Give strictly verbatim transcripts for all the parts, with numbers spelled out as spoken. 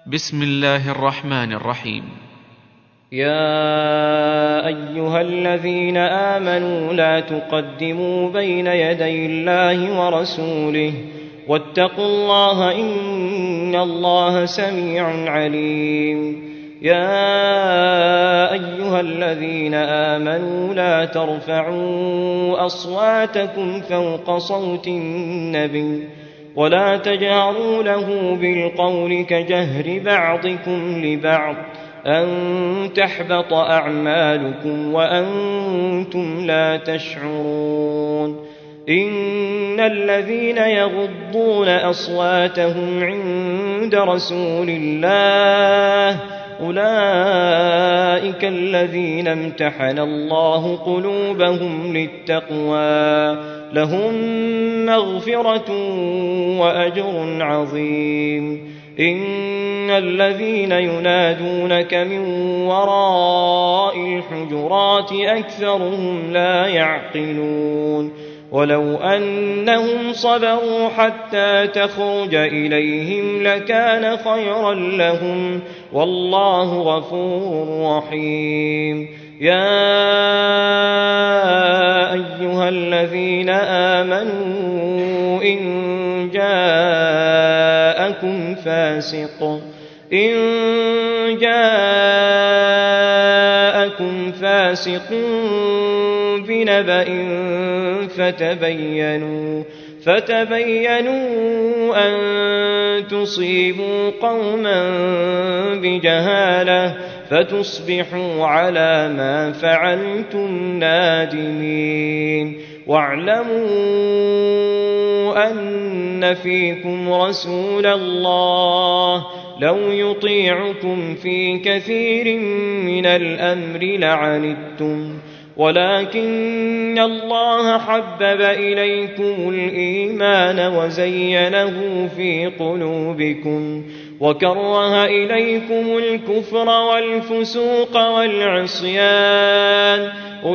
بسم الله الرحمن الرحيم. يا أيها الذين آمنوا لا تقدموا بين يدي الله ورسوله واتقوا الله إن الله سميع عليم. يا أيها الذين آمنوا لا ترفعوا أصواتكم فوق صوت النبي ولا تجهروا له بالقول كجهر بعضكم لبعض أن تحبط أعمالكم وأنتم لا تشعرون. إن الذين يغضون أصواتهم عند رسول الله أولئك الذين امتحن الله قلوبهم للتقوى لهم مغفرة وأجر عظيم. إن الذين ينادونك من وراء الحجرات أكثرهم لا يعقلون. ولو أنهم صبروا حتى تخرج إليهم لكان خيرا لهم والله غفور رحيم. يا أيها الذين آمنوا إن جاءكم فاسق إن جاءكم فاسق بنبأ فتبينوا فتبينوا أن تصيبوا قوما بجهالة فتصبحوا على ما فعلتم نادمين. واعلموا أن فيكم رسول الله لو يطيعكم في كثير من الأمر لعنتم ولكن الله حبب إليكم الإيمان وزينه في قلوبكم وكره إليكم الكفر والفسوق والعصيان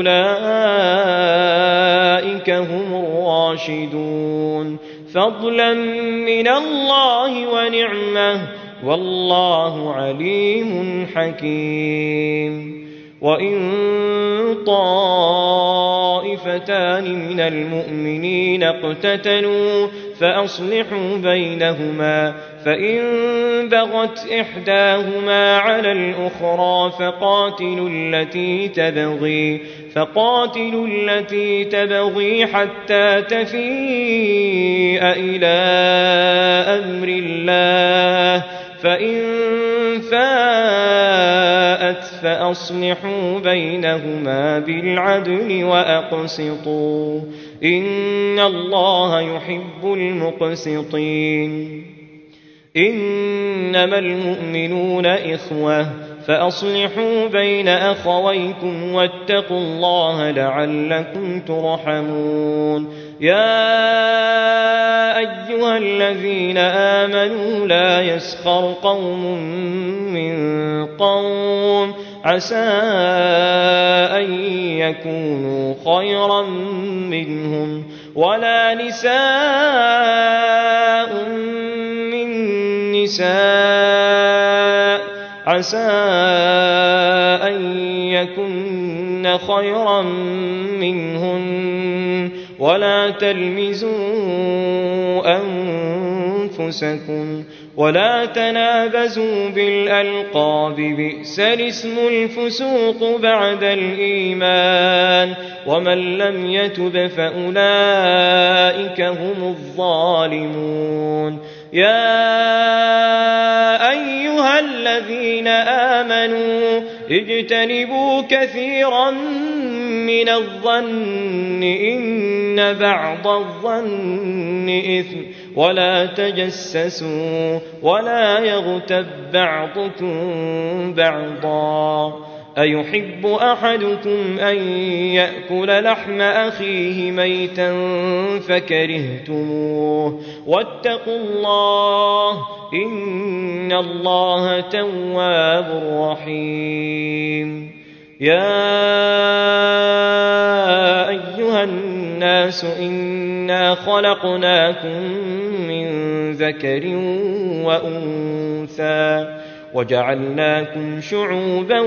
أولئك هم الراشدون فضلا من الله ونعمة والله عليم حكيم. وإن طائفتان من المؤمنين اقتتلوا فأصلحوا بينهما فإن بغت إحداهما على الأخرى فقاتلوا التي تبغي فقاتلوا التي تبغي حتى تفيء إلى أمر الله فإن فاءت فأصلحوا بينهما بالعدل وأقسطوا إن الله يحب المقسطين. إنما المؤمنون إخوة فأصلحوا بين أخويكم واتقوا الله لعلكم ترحمون. يا أيها الذين آمنوا لا يسخر قوم من قوم عسى أن يكونوا خيرا منهم ولا نساء من نساء عسى أن يكن خيرا منهن ولا تلمزوا أنفسكم ولا تنابزوا بالألقاب بئس الاسم الفسوق بعد الإيمان ومن لم يتب فأولئك هم الظالمون. يا أيها الذين آمنوا اجتنبوا كثيرا من الظن إن بعض الظن إثم ولا تجسسوا ولا يغتب بعضكم بعضا أيحب أحدكم أن يأكل لحم أخيه ميتا فكرهتموه واتقوا الله إن الله تواب رحيم. يا أيها الناس إنا خلقناكم من ذكر وأنثى أنثى وجعلناكم شعوبا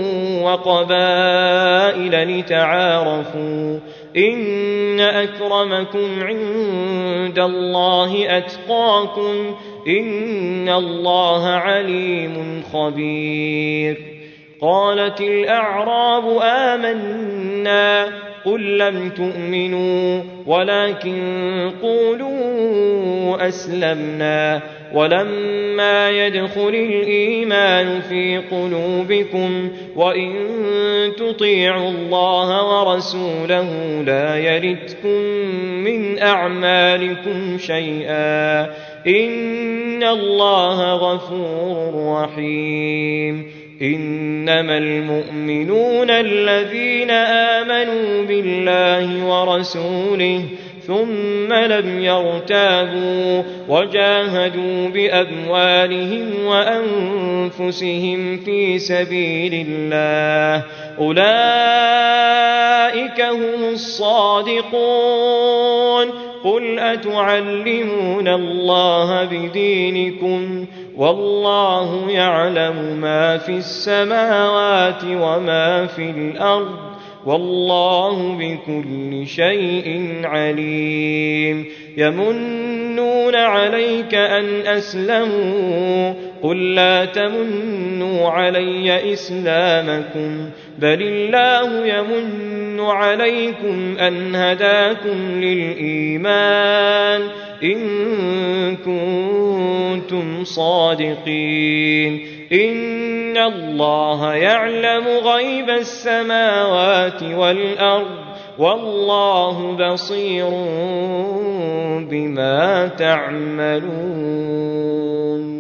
وقبائل لتعارفوا إن أكرمكم عند الله أتقاكم إن الله عليم خبير. قالت الأعراب آمنا قل لم تؤمنوا ولكن قولوا أسلمنا ولما يدخل الإيمان في قلوبكم وإن تطيعوا الله ورسوله لا يلتكم من أعمالكم شيئا إن الله غفور رحيم. إنما المؤمنون الذين آمنوا بالله ورسوله ثم لم يرتابوا وجاهدوا بأموالهم وأنفسهم في سبيل الله أولئك هم الصادقون. قل أتعلمون الله بدينكم والله يعلم ما في السماوات وما في الأرض والله بكل شيء عليم. يمنون عليك أن أسلموا قل لا تمنوا علي إسلامكم بل الله يمن عليكم أن هداكم للإيمان إن كنتم صادقين. إن الله يعلم غيب السماوات والأرض والله بصير بما تعملون.